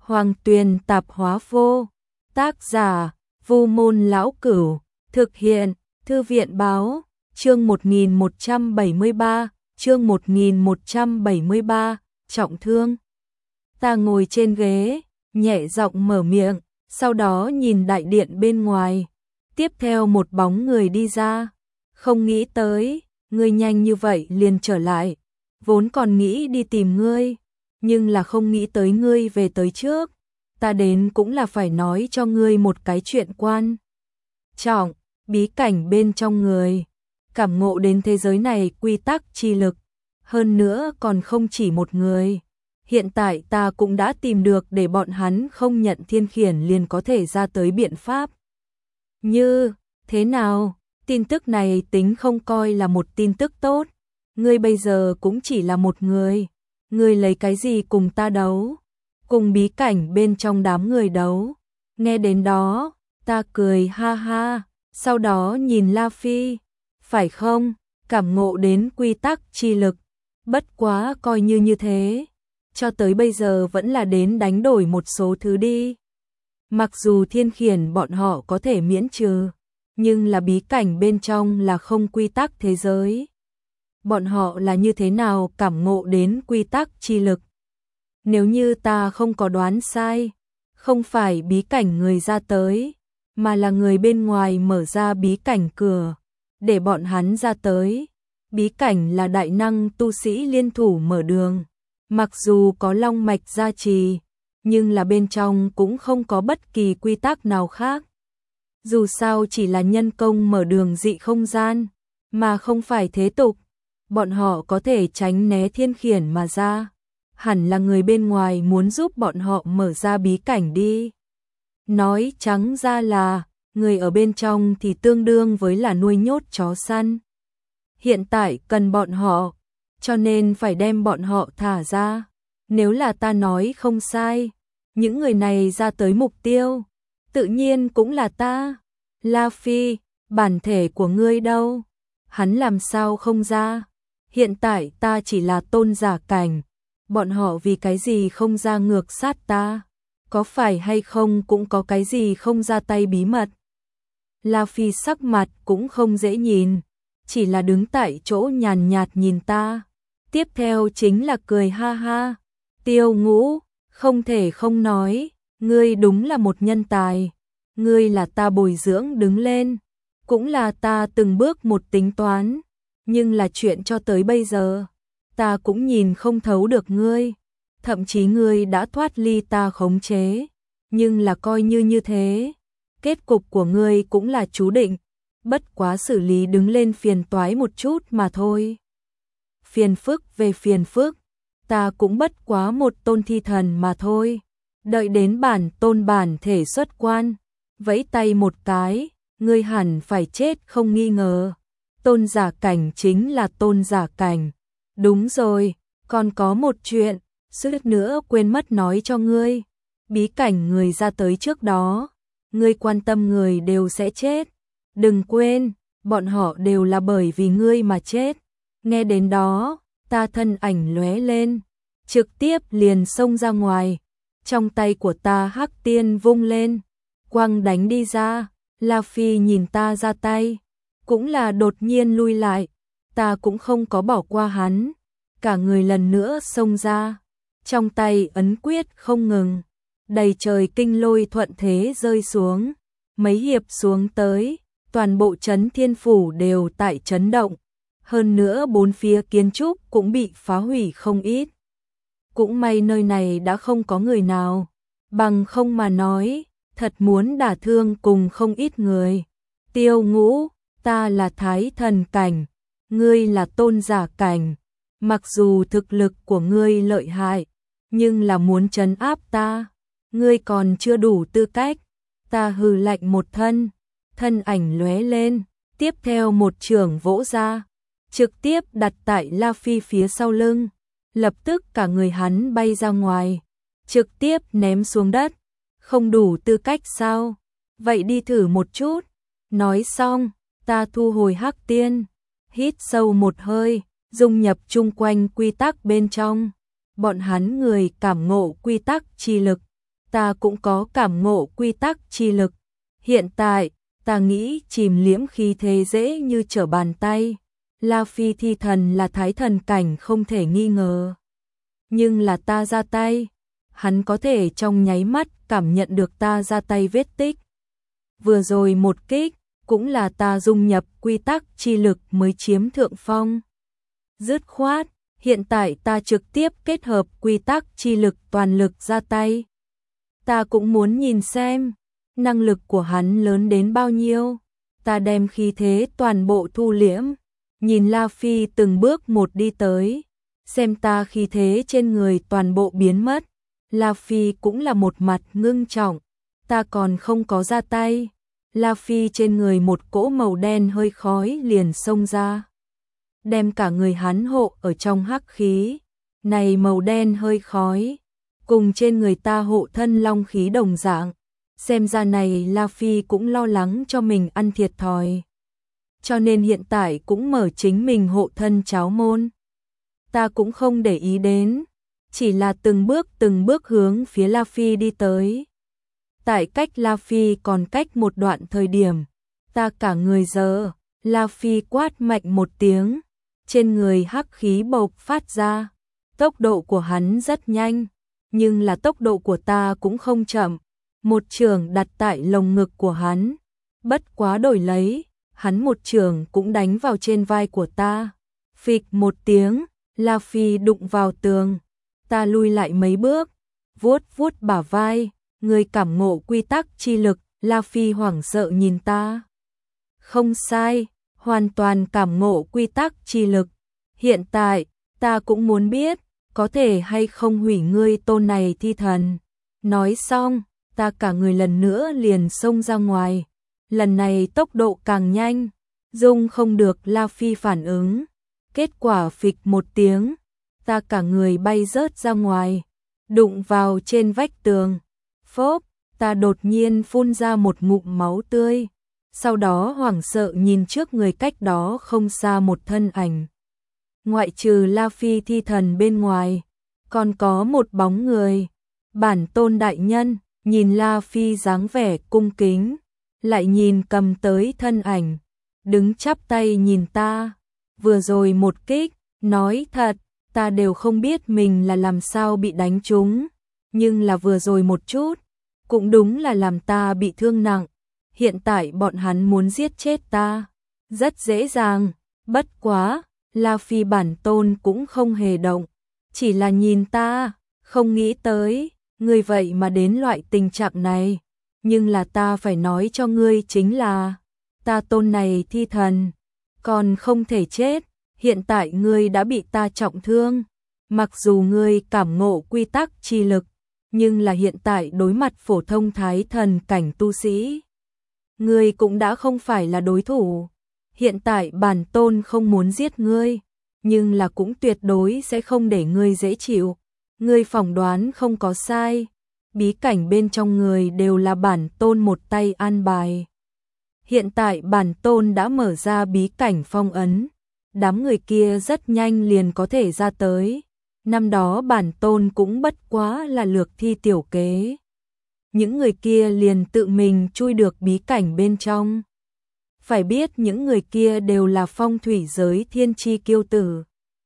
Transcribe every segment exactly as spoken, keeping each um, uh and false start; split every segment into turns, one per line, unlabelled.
Hoàng Tuyền Tạp Hóa Vô. Tác giả: Vu Môn Lão Cửu. Thực hiện: Thư viện Báo. Chương một nghìn một trăm bảy mươi ba, chương một nghìn một trăm bảy mươi ba, trọng thương. Ta ngồi trên ghế, nhẹ giọng mở miệng, sau đó nhìn đại điện bên ngoài. Tiếp theo một bóng người đi ra. Không nghĩ tới, ngươi nhanh như vậy liền trở lại. Vốn còn nghĩ đi tìm ngươi, nhưng là không nghĩ tới ngươi về tới trước. Ta đến cũng là phải nói cho ngươi một cái chuyện quan trọng, bí cảnh bên trong người. Cảm ngộ đến thế giới này quy tắc chi lực. Hơn nữa còn không chỉ một người. Hiện tại ta cũng đã tìm được để bọn hắn không nhận thiên khiển liền có thể ra tới biện pháp. Như, thế nào? Tin tức này tính không coi là một tin tức tốt. Ngươi bây giờ cũng chỉ là một người. Ngươi lấy cái gì cùng ta đấu? Cùng bí cảnh bên trong đám người đấu. Nghe đến đó, ta cười ha ha, sau đó nhìn La Phi. Phải không? Cảm ngộ đến quy tắc chi lực. Bất quá coi như như thế. Cho tới bây giờ vẫn là đến đánh đổi một số thứ đi. Mặc dù thiên khiển bọn họ có thể miễn trừ, nhưng là bí cảnh bên trong là không quy tắc thế giới. Bọn họ là như thế nào cảm ngộ đến quy tắc chi lực? Nếu như ta không có đoán sai, không phải bí cảnh người ra tới, mà là người bên ngoài mở ra bí cảnh cửa, để bọn hắn ra tới. Bí cảnh là đại năng tu sĩ liên thủ mở đường. Mặc dù có long mạch gia trì, nhưng là bên trong cũng không có bất kỳ quy tắc nào khác. Dù sao chỉ là nhân công mở đường dị không gian, mà không phải thế tục. Bọn họ có thể tránh né thiên khiển mà ra. Hẳn là người bên ngoài muốn giúp bọn họ mở ra bí cảnh đi. Nói trắng ra là, người ở bên trong thì tương đương với là nuôi nhốt chó săn. Hiện tại cần bọn họ, cho nên phải đem bọn họ thả ra. Nếu là ta nói không sai, những người này ra tới mục tiêu, tự nhiên cũng là ta. La Phi, bản thể của ngươi đâu? Hắn làm sao không ra? Hiện tại ta chỉ là tôn giả cảnh, bọn họ vì cái gì không ra ngược sát ta? Có phải hay không cũng có cái gì không ra tay bí mật? La Phi sắc mặt cũng không dễ nhìn, chỉ là đứng tại chỗ nhàn nhạt nhìn ta. Tiếp theo chính là cười ha ha. Tiêu Ngũ, không thể không nói, ngươi đúng là một nhân tài. Ngươi là ta bồi dưỡng đứng lên, cũng là ta từng bước một tính toán. Nhưng là chuyện cho tới bây giờ, ta cũng nhìn không thấu được ngươi. Thậm chí ngươi đã thoát ly ta khống chế. Nhưng là coi như như thế, kết cục của ngươi cũng là chú định. Bất quá xử lý đứng lên phiền toái một chút mà thôi. Phiền phức về phiền phức, ta cũng bất quá một tôn thi thần mà thôi. Đợi đến bản tôn bản thể xuất quan, vẫy tay một cái, ngươi hẳn phải chết không nghi ngờ. Tôn giả cảnh chính là tôn giả cảnh. Đúng rồi, còn có một chuyện, suýt nữa quên mất nói cho ngươi. Bí cảnh người ra tới trước đó, ngươi quan tâm người đều sẽ chết. Đừng quên, bọn họ đều là bởi vì ngươi mà chết. Nghe đến đó, ta thân ảnh lóe lên, trực tiếp liền xông ra ngoài. Trong tay của ta hắc tiên vung lên, quăng đánh đi ra. La Phi nhìn ta ra tay, cũng là đột nhiên lui lại. Ta cũng không có bỏ qua hắn, cả người lần nữa xông ra. Trong tay ấn quyết không ngừng, đầy trời kinh lôi thuận thế rơi xuống. Mấy hiệp xuống tới, toàn bộ trấn thiên phủ đều tại chấn động. Hơn nữa bốn phía kiến trúc cũng bị phá hủy không ít. Cũng may nơi này đã không có người nào. Bằng không mà nói, thật muốn đả thương cùng không ít người. Tiêu Ngũ, ta là thái thần cảnh, ngươi là tôn giả cảnh. Mặc dù thực lực của ngươi lợi hại, nhưng là muốn trấn áp ta, ngươi còn chưa đủ tư cách. Ta hừ lạnh một thân, thân ảnh lóe lên, tiếp theo một chưởng vỗ ra, trực tiếp đặt tại La Phi phía sau lưng. Lập tức cả người hắn bay ra ngoài, trực tiếp ném xuống đất. Không đủ tư cách sao? Vậy đi thử một chút. Nói xong, ta thu hồi hắc tiên, hít sâu một hơi, dung nhập chung quanh quy tắc bên trong. Bọn hắn người cảm ngộ quy tắc chi lực, ta cũng có cảm ngộ quy tắc chi lực. Hiện tại, ta nghĩ chìm liễm khí thế dễ như trở bàn tay. La Phi thi thần là thái thần cảnh không thể nghi ngờ. Nhưng là ta ra tay, hắn có thể trong nháy mắt cảm nhận được ta ra tay vết tích. Vừa rồi một kích, cũng là ta dung nhập quy tắc chi lực mới chiếm thượng phong. Dứt khoát, hiện tại ta trực tiếp kết hợp quy tắc chi lực toàn lực ra tay. Ta cũng muốn nhìn xem, năng lực của hắn lớn đến bao nhiêu. Ta đem khí thế toàn bộ thu liễm, nhìn La Phi từng bước một đi tới, xem ta khí thế trên người toàn bộ biến mất. La Phi cũng là một mặt ngưng trọng, ta còn không có ra tay. La Phi trên người một cỗ màu đen hơi khói liền xông ra, đem cả người hắn hộ ở trong hắc khí. Này màu đen hơi khói, cùng trên người ta hộ thân long khí đồng dạng. Xem ra này La Phi cũng lo lắng cho mình ăn thiệt thòi, cho nên hiện tại cũng mở chính mình hộ thân cháo môn. Ta cũng không để ý đến, chỉ là từng bước từng bước hướng phía La Phi đi tới. Tại cách La Phi còn cách một đoạn thời điểm, ta cả người giờ, La Phi quát mạnh một tiếng, trên người hắc khí bộc phát ra. Tốc độ của hắn rất nhanh, nhưng là tốc độ của ta cũng không chậm. Một chưởng đặt tại lồng ngực của hắn, bất quá đổi lấy, hắn một chưởng cũng đánh vào trên vai của ta. Phịch một tiếng, La Phi đụng vào tường, ta lui lại mấy bước, vuốt vuốt bả vai, người cảm ngộ quy tắc chi lực. La Phi hoảng sợ nhìn ta. Không sai, hoàn toàn cảm ngộ quy tắc chi lực. Hiện tại, ta cũng muốn biết, có thể hay không hủy ngươi tôn này thi thần. Nói xong, ta cả người lần nữa liền xông ra ngoài. Lần này tốc độ càng nhanh, dung không được La Phi phản ứng. Kết quả phịch một tiếng, ta cả người bay rớt ra ngoài, đụng vào trên vách tường. Phốp, ta đột nhiên phun ra một ngụm máu tươi. Sau đó hoảng sợ nhìn trước người cách đó không xa một thân ảnh. Ngoại trừ La Phi thi thần bên ngoài, còn có một bóng người. Bản tôn đại nhân, nhìn La Phi dáng vẻ cung kính, lại nhìn cầm tới thân ảnh, đứng chắp tay nhìn ta. Vừa rồi một kích, nói thật, ta đều không biết mình là làm sao bị đánh trúng, nhưng là vừa rồi một chút, cũng đúng là làm ta bị thương nặng. Hiện tại bọn hắn muốn giết chết ta, rất dễ dàng, bất quá, La Phi bản tôn cũng không hề động, chỉ là nhìn ta, không nghĩ tới, ngươi vậy mà đến loại tình trạng này. Nhưng là ta phải nói cho ngươi chính là, ta tôn này thi thần, còn không thể chết. Hiện tại ngươi đã bị ta trọng thương, mặc dù ngươi cảm ngộ quy tắc chi lực, nhưng là hiện tại đối mặt phổ thông thái thần cảnh tu sĩ, ngươi cũng đã không phải là đối thủ. Hiện tại bản tôn không muốn giết ngươi, nhưng là cũng tuyệt đối sẽ không để ngươi dễ chịu. Ngươi phỏng đoán không có sai, bí cảnh bên trong người đều là bản tôn một tay an bài. Hiện tại bản tôn đã mở ra bí cảnh phong ấn, đám người kia rất nhanh liền có thể ra tới. Năm đó bản tôn cũng bất quá là lược thi tiểu kế, những người kia liền tự mình chui được bí cảnh bên trong. Phải biết những người kia đều là phong thủy giới thiên chi kiêu tử,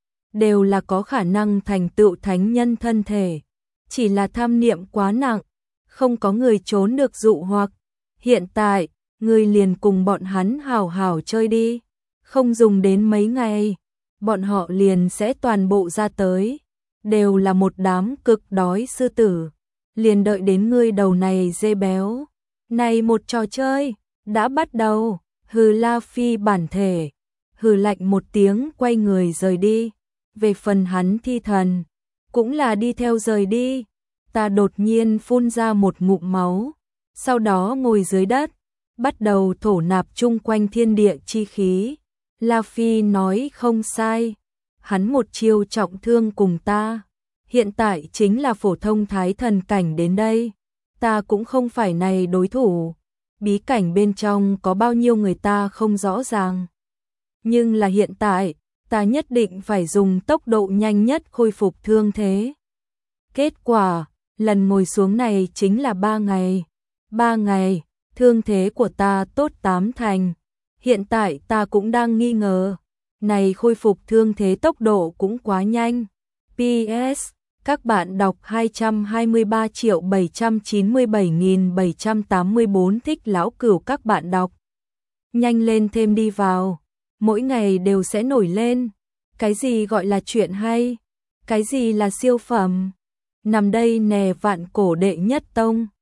đều là có khả năng thành tựu thánh nhân thân thể, chỉ là tham niệm quá nặng, không có người trốn được dụ hoặc. Hiện tại, ngươi liền cùng bọn hắn hào hào chơi đi, không dùng đến mấy ngày, bọn họ liền sẽ toàn bộ ra tới, đều là một đám cực đói sư tử, liền đợi đến ngươi đầu này dê béo. Này một trò chơi, đã bắt đầu. Hừ, La Phi bản thể, hừ lạnh một tiếng quay người rời đi. Về phần hắn thi thần, cũng là đi theo rời đi. Ta đột nhiên phun ra một ngụm máu, sau đó ngồi dưới đất, bắt đầu thổ nạp chung quanh thiên địa chi khí. La Phi nói không sai, hắn một chiêu trọng thương cùng ta, hiện tại chính là phổ thông thái thần cảnh đến đây, ta cũng không phải này đối thủ. Bí cảnh bên trong có bao nhiêu người ta không rõ ràng, nhưng là hiện tại, ta nhất định phải dùng tốc độ nhanh nhất khôi phục thương thế. Kết quả, lần ngồi xuống này chính là ba ngày. Ba ngày, thương thế của ta tốt tám thành. Hiện tại ta cũng đang nghi ngờ, này khôi phục thương thế tốc độ cũng quá nhanh. pê ét. Các bạn đọc hai trăm hai mươi ba triệu bảy trăm chín mươi bảy nghìn bảy trăm tám mươi tư thích lão cửu các bạn đọc. Nhanh lên thêm đi vào, mỗi ngày đều sẽ nổi lên. Cái gì gọi là chuyện hay? Cái gì là siêu phẩm? Nằm đây nè vạn cổ đệ nhất tông.